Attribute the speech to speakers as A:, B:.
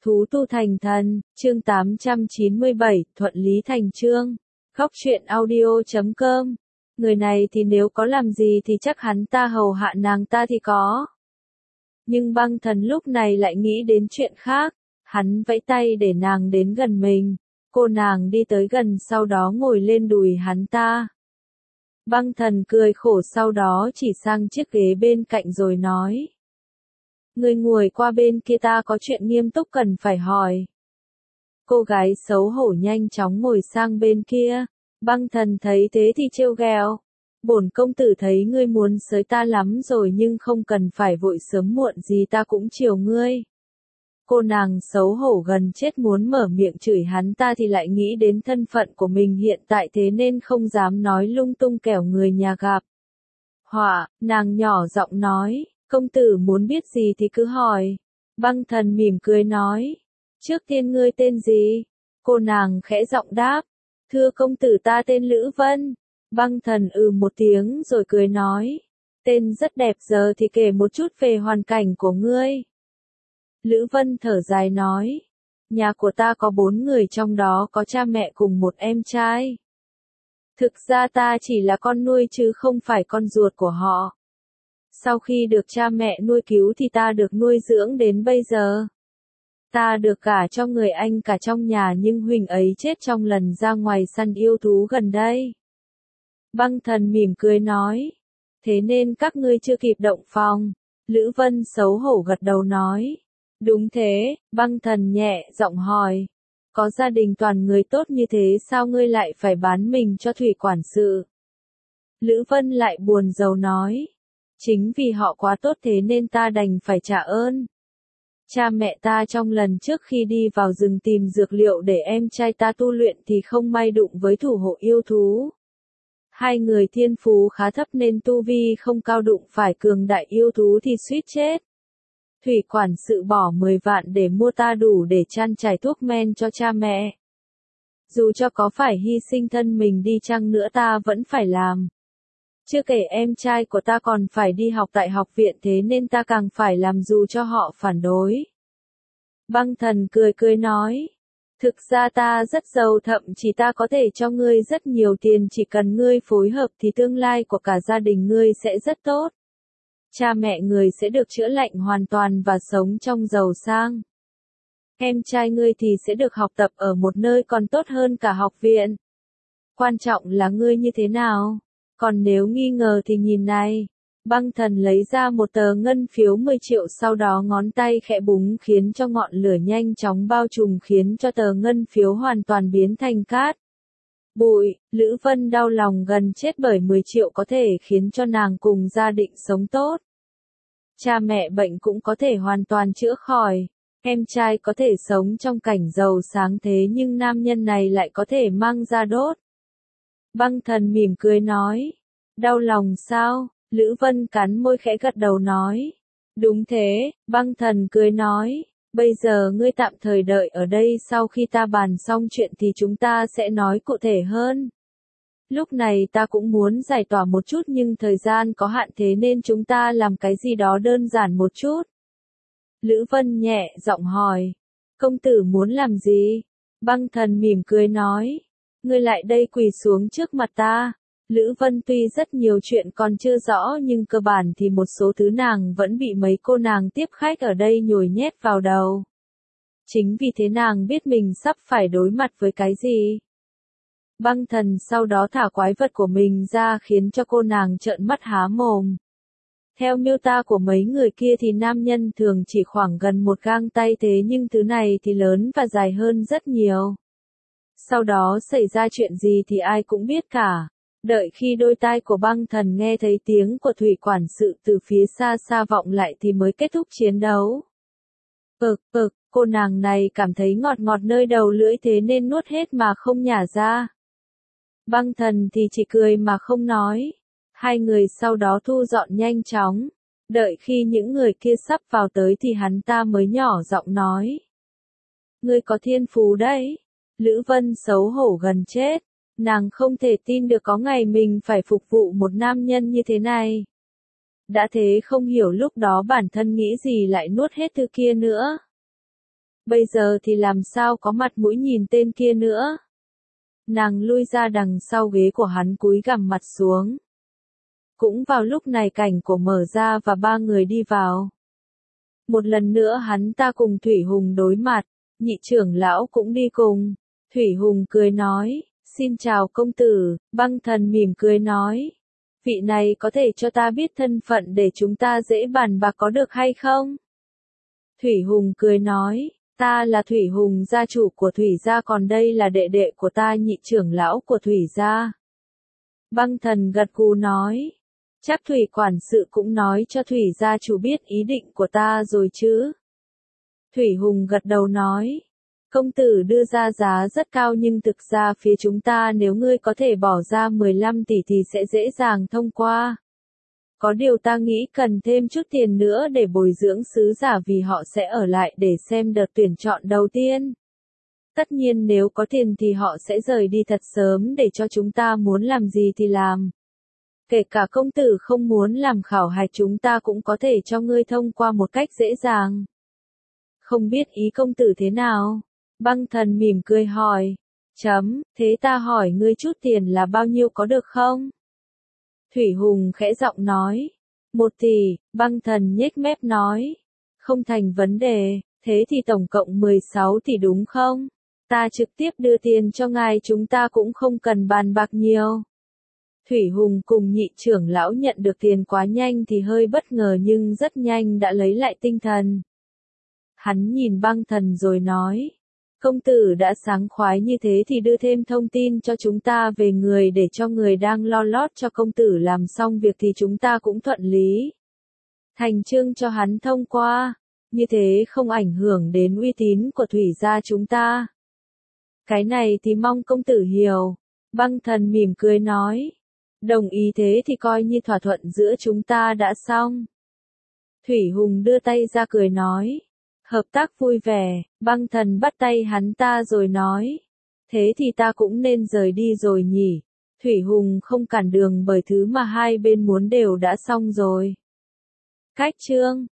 A: Thú tu thành thần, chương 897, thuận lý thành chương. Góc truyện audio.com. Người này thì nếu có làm gì thì chắc hắn ta hầu hạ nàng ta thì có. Nhưng băng thần lúc này lại nghĩ đến chuyện khác. Hắn vẫy tay để nàng đến gần mình. Cô nàng đi tới gần sau đó ngồi lên đùi hắn ta. Băng thần cười khổ sau đó chỉ sang chiếc ghế bên cạnh rồi nói. Người ngồi qua bên kia, ta có chuyện nghiêm túc cần phải hỏi. Cô gái xấu hổ nhanh chóng ngồi sang bên kia. Băng thần thấy thế thì trêu ghẹo. Bổn công tử thấy ngươi muốn sới ta lắm rồi nhưng không cần phải vội, sớm muộn gì ta cũng chiều ngươi. Cô nàng xấu hổ gần chết muốn mở miệng chửi hắn ta thì lại nghĩ đến thân phận của mình hiện tại thế nên không dám nói lung tung kẻo người nhà gặp họa. Nàng nhỏ giọng nói, công tử muốn biết gì thì cứ hỏi. Băng thần mỉm cười nói, trước tiên ngươi tên gì? Cô nàng khẽ giọng đáp, thưa công tử, ta tên Lữ Vân. Băng thần một tiếng rồi cười nói, tên rất đẹp, giờ thì kể một chút về hoàn cảnh của ngươi. Lữ Vân thở dài nói, nhà của ta có 4 người, trong đó có cha mẹ cùng một em trai. Thực ra ta chỉ là con nuôi chứ không phải con ruột của họ. Sau khi được cha mẹ nuôi cứu thì ta được nuôi dưỡng đến bây giờ. Ta được gả cho người anh cả trong nhà nhưng huynh ấy chết trong lần ra ngoài săn yêu thú gần đây. Băng thần mỉm cười nói, thế nên các ngươi chưa kịp động phòng. Lữ Vân xấu hổ gật đầu nói, đúng thế. Băng thần nhẹ giọng hỏi, có gia đình toàn người tốt như thế sao ngươi lại phải bán mình cho thủy quản sự? Lữ Vân lại buồn rầu nói, chính vì họ quá tốt thế nên ta đành phải trả ơn. Cha mẹ ta trong lần trước khi đi vào rừng tìm dược liệu để em trai ta tu luyện thì không may đụng với thủ hộ yêu thú. Hai người thiên phú khá thấp nên tu vi không cao, đụng phải cường đại yêu thú thì suýt chết. Thủy quản sự bỏ 10 vạn để mua ta đủ để chan trải thuốc men cho cha mẹ. Dù cho có phải hy sinh thân mình đi chăng nữa ta vẫn phải làm. Chưa kể em trai của ta còn phải đi học tại học viện thế nên ta càng phải làm dù cho họ phản đối. Băng thần cười cười nói, thực ra ta rất giàu, thậm chí ta có thể cho ngươi rất nhiều tiền, chỉ cần ngươi phối hợp thì tương lai của cả gia đình ngươi sẽ rất tốt. Cha mẹ người sẽ được chữa lành hoàn toàn và sống trong giàu sang. Em trai ngươi thì sẽ được học tập ở một nơi còn tốt hơn cả học viện. Quan trọng là ngươi như thế nào? Còn nếu nghi ngờ thì nhìn này. Băng thần lấy ra một tờ ngân phiếu 10 triệu, sau đó ngón tay khẽ búng khiến cho ngọn lửa nhanh chóng bao trùm khiến cho tờ ngân phiếu hoàn toàn biến thành cát bụi. Lữ Vân đau lòng gần chết bởi 10 triệu có thể khiến cho nàng cùng gia đình sống tốt. Cha mẹ bệnh cũng có thể hoàn toàn chữa khỏi. Em trai có thể sống trong cảnh giàu sáng thế nhưng nam nhân này lại có thể mang ra đốt. Băng thần mỉm cười nói, đau lòng sao? Lữ Vân cắn môi khẽ gật đầu nói, đúng thế. Băng thần cười nói, bây giờ ngươi tạm thời đợi ở đây, sau khi ta bàn xong chuyện thì chúng ta sẽ nói cụ thể hơn. Lúc này ta cũng muốn giải tỏa một chút nhưng thời gian có hạn thế nên chúng ta làm cái gì đó đơn giản một chút. Lữ Vân nhẹ giọng hỏi, công tử muốn làm gì? Băng thần mỉm cười nói, ngươi lại đây quỳ xuống trước mặt ta. Lữ Vân tuy rất nhiều chuyện còn chưa rõ nhưng cơ bản thì một số thứ nàng vẫn bị mấy cô nàng tiếp khách ở đây nhồi nhét vào đầu. Chính vì thế nàng biết mình sắp phải đối mặt với cái gì. Băng thần sau đó thả quái vật của mình ra khiến cho cô nàng trợn mắt há mồm. Theo miêu tả của mấy người kia thì nam nhân thường chỉ khoảng gần một gang tay, thế nhưng thứ này thì lớn và dài hơn rất nhiều. Sau đó xảy ra chuyện gì thì ai cũng biết cả. Đợi khi đôi tai của băng thần nghe thấy tiếng của thủy quản sự từ phía xa xa vọng lại thì mới kết thúc chiến đấu. Cô nàng này cảm thấy ngọt ngọt nơi đầu lưỡi thế nên nuốt hết mà không nhả ra. Băng thần thì chỉ cười mà không nói. Hai người sau đó thu dọn nhanh chóng. Đợi khi những người kia sắp vào tới thì hắn ta mới nhỏ giọng nói. Ngươi có thiên phú đấy. Lữ Vân xấu hổ gần chết. Nàng không thể tin được có ngày mình phải phục vụ một nam nhân như thế này. Đã thế không hiểu lúc đó bản thân nghĩ gì lại nuốt hết thứ kia nữa. bây giờ thì làm sao có mặt mũi nhìn tên kia nữa. Nàng lui ra đằng sau ghế của hắn cúi gằm mặt xuống. Cũng vào lúc này cảnh của mở ra và ba người đi vào. Một lần nữa hắn ta cùng Thủy Hùng đối mặt, nhị trưởng lão cũng đi cùng. Thủy Hùng cười nói, xin chào công tử, Băng Thần mỉm cười nói. Vị này có thể cho ta biết thân phận để chúng ta dễ bàn bạc có được hay không? Thủy Hùng cười nói, ta là Thủy Hùng gia chủ của Thủy gia, còn đây là đệ đệ của ta, nhị trưởng lão của Thủy gia. Băng Thần gật gù nói, chắc Thủy quản sự cũng nói cho Thủy gia chủ biết ý định của ta rồi chứ? Thủy Hùng gật đầu nói, công tử đưa ra giá rất cao nhưng thực ra phía chúng ta nếu ngươi có thể bỏ ra 15 tỷ thì sẽ dễ dàng thông qua. Có điều ta nghĩ cần thêm chút tiền nữa để bồi dưỡng sứ giả vì họ sẽ ở lại để xem đợt tuyển chọn đầu tiên. Tất nhiên nếu có tiền thì họ sẽ rời đi thật sớm để cho chúng ta muốn làm gì thì làm. Kể cả công tử không muốn làm khảo hạch chúng ta cũng có thể cho ngươi thông qua một cách dễ dàng. Không biết ý công tử thế nào? Băng Thần mỉm cười hỏi. Thế ta hỏi ngươi chút tiền là bao nhiêu có được không? Thủy Hùng khẽ giọng nói. 1 tỷ, Băng Thần nhếch mép nói. Không thành vấn đề, thế thì tổng cộng 16 tỷ đúng không? Ta trực tiếp đưa tiền cho ngài, chúng ta cũng không cần bàn bạc nhiều. Thủy Hùng cùng nhị trưởng lão nhận được tiền quá nhanh thì hơi bất ngờ nhưng rất nhanh đã lấy lại tinh thần. Hắn nhìn Băng Thần rồi nói, công tử đã sáng khoái như thế thì đưa thêm thông tin cho chúng ta về người để cho người đang lo lót cho công tử làm xong việc thì chúng ta cũng thuận lý. Thành chương cho hắn thông qua, như thế không ảnh hưởng đến uy tín của Thủy gia chúng ta. Cái này thì mong công tử hiểu. Băng Thần mỉm cười nói, đồng ý thế thì coi như thỏa thuận giữa chúng ta đã xong. Thủy Hùng đưa tay ra cười nói, hợp tác vui vẻ. Băng Thần bắt tay hắn ta rồi nói, thế thì ta cũng nên rời đi rồi nhỉ. Thủy Hùng không cản đường bởi thứ mà hai bên muốn đều đã xong rồi. Cách chương